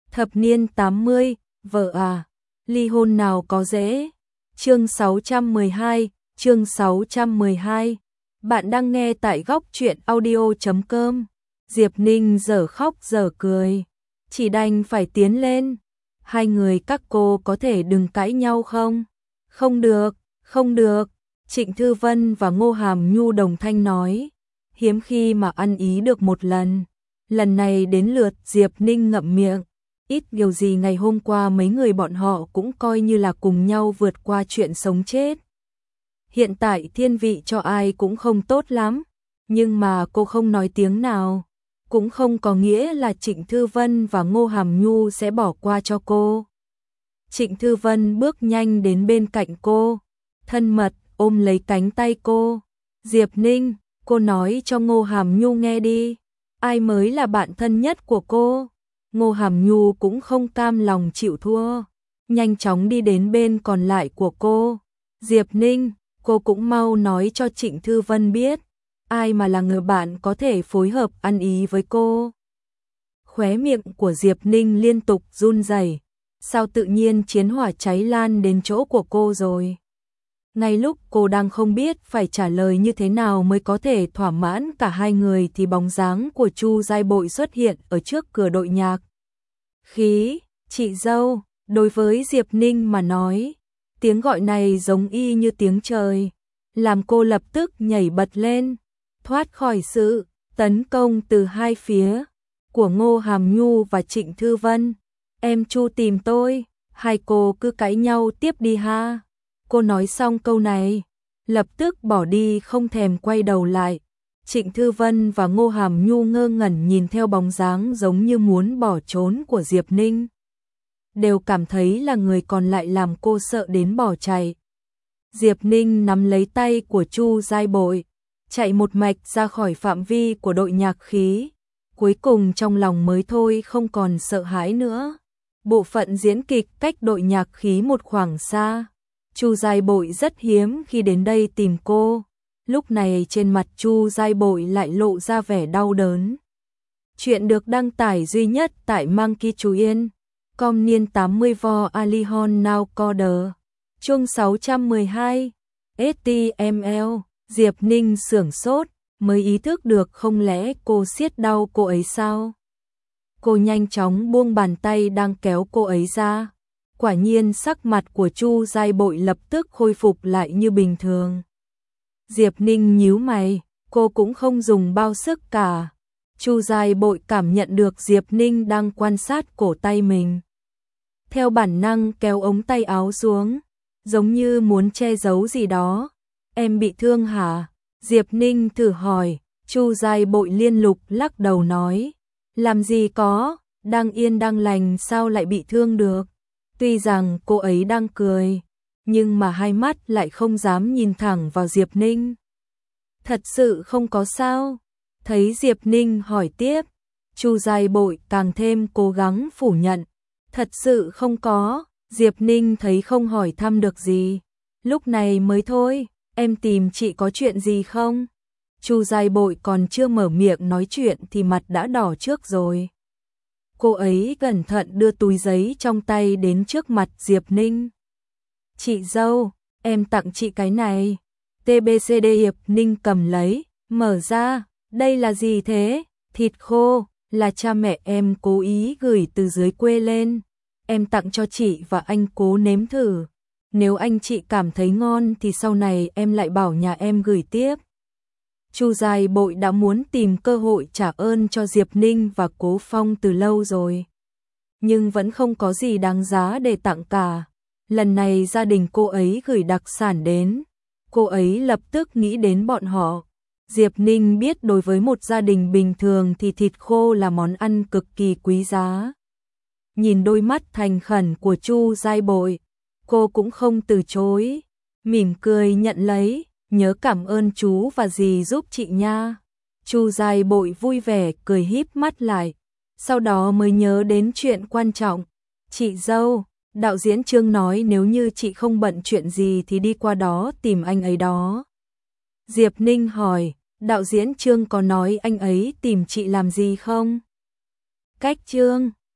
Thập niên 80, vợ à, ly hôn nào có dễ. Chương 612. Bạn đang nghe tại góc truyện audio.com. Diệp Ninh dở khóc dở cười, chỉ đành phải tiến lên. Hai người các cô có thể đừng cãi nhau không? Không được, không được. Trịnh Thư Vân và Ngô Hàm Nhu đồng thanh nói, hiếm khi mà ăn ý được một lần. Lần này đến lượt Diệp Ninh ngậm miệng. Ít điều gì ngày hôm qua mấy người bọn họ cũng coi như là cùng nhau vượt qua chuyện sống chết. Hiện tại thiên vị cho ai cũng không tốt lắm, nhưng mà cô không nói tiếng nào, cũng không có nghĩa là Trịnh Thư Vân và Ngô Hàm Nhu sẽ bỏ qua cho cô. Trịnh Thư Vân bước nhanh đến bên cạnh cô, thân mật ôm lấy cánh tay cô. Diệp Ninh, cô nói cho Ngô Hàm Nhu nghe đi, ai mới là bạn thân nhất của cô. Ngô Hàm Nhu cũng không cam lòng chịu thua, nhanh chóng đi đến bên còn lại của cô. Diệp Ninh, cô cũng mau nói cho Trịnh Thư Vân biết, ai mà là người bạn có thể phối hợp ăn ý với cô. Khóe miệng của Diệp Ninh liên tục run rẩy, sao tự nhiên chiến hỏa cháy lan đến chỗ của cô rồi. Ngay lúc cô đang không biết phải trả lời như thế nào mới có thể thỏa mãn cả hai người thì bóng dáng của Chu Giai Bội xuất hiện ở trước cửa đội nhạc. Khí, chị dâu, đối với Diệp Ninh mà nói, tiếng gọi này giống y như tiếng trời, làm cô lập tức nhảy bật lên, thoát khỏi sự tấn công từ hai phía của Ngô Hàm Nhu và Trịnh Thư Vân. Em Chu tìm tôi, hai cô cứ cãi nhau tiếp đi ha. Cô nói xong câu này, lập tức bỏ đi không thèm quay đầu lại. Trịnh Thư Vân và Ngô Hàm Nhu ngơ ngẩn nhìn theo bóng dáng giống như muốn bỏ trốn của Diệp Ninh. Đều cảm thấy là người còn lại làm cô sợ đến bỏ chạy. Diệp Ninh nắm lấy tay của Chu Giai Bội, chạy một mạch ra khỏi phạm vi của đội nhạc khí. Cuối cùng trong lòng mới thôi không còn sợ hãi nữa. Bộ phận diễn kịch cách đội nhạc khí một khoảng xa. Chu Giai Bội rất hiếm khi đến đây tìm cô. Lúc này trên mặt Chu Giai Bội lại lộ ra vẻ đau đớn. Chuyện được đăng tải duy nhất tại Monkey Chú Yên. Com niên 80 vo Alihon Now Coder. Chương 612. STML. Diệp Ninh sửng sốt, mới ý thức được không lẽ cô siết đau cô ấy sao? Cô nhanh chóng buông bàn tay đang kéo cô ấy ra. Quả nhiên sắc mặt của Chu Giai Bội lập tức khôi phục lại như bình thường. Diệp Ninh nhíu mày, cô cũng không dùng bao sức cả. Chu Giai Bội cảm nhận được Diệp Ninh đang quan sát cổ tay mình. Theo bản năng kéo ống tay áo xuống, giống như muốn che giấu gì đó. Em bị thương hả? Diệp Ninh thử hỏi. Chu Giai Bội liên tục lắc đầu nói, làm gì có, đang yên đang lành sao lại bị thương được. Tuy rằng cô ấy đang cười, nhưng mà hai mắt lại không dám nhìn thẳng vào Diệp Ninh. Thật sự không có sao? Thấy Diệp Ninh hỏi tiếp, Chu Giai Bội càng thêm cố gắng phủ nhận. Thật sự không có. Diệp Ninh thấy không hỏi thăm được gì, lúc này mới thôi, em tìm chị có chuyện gì không? Chu Giai Bội còn chưa mở miệng nói chuyện thì mặt đã đỏ trước rồi. Cô ấy cẩn thận đưa túi giấy trong tay đến trước mặt Diệp Ninh. Chị dâu, em tặng chị cái này. TBCD. Diệp Ninh cầm lấy, mở ra, đây là gì thế? Thịt khô, là cha mẹ em cố ý gửi từ dưới quê lên. Em tặng cho chị và anh cố nếm thử. Nếu anh chị cảm thấy ngon thì sau này em lại bảo nhà em gửi tiếp. Chu Giai Bội đã muốn tìm cơ hội trả ơn cho Diệp Ninh và Cố Phong từ lâu rồi, nhưng vẫn không có gì đáng giá để tặng cả. Lần này gia đình cô ấy gửi đặc sản đến, cô ấy lập tức nghĩ đến bọn họ. Diệp Ninh biết đối với một gia đình bình thường thì thịt khô là món ăn cực kỳ quý giá. Nhìn đôi mắt thành khẩn của Chu Giai Bội, cô cũng không từ chối, mỉm cười nhận lấy. Nhớ cảm ơn chú và dì giúp chị nha. Chu Giai Bội vui vẻ cười híp mắt lại, sau đó mới nhớ đến chuyện quan trọng. Chị dâu, đạo diễn Trương nói nếu như chị không bận chuyện gì thì đi qua đó tìm anh ấy đó. Diệp Ninh hỏi, đạo diễn Trương có nói anh ấy tìm chị làm gì không? Cách Trương,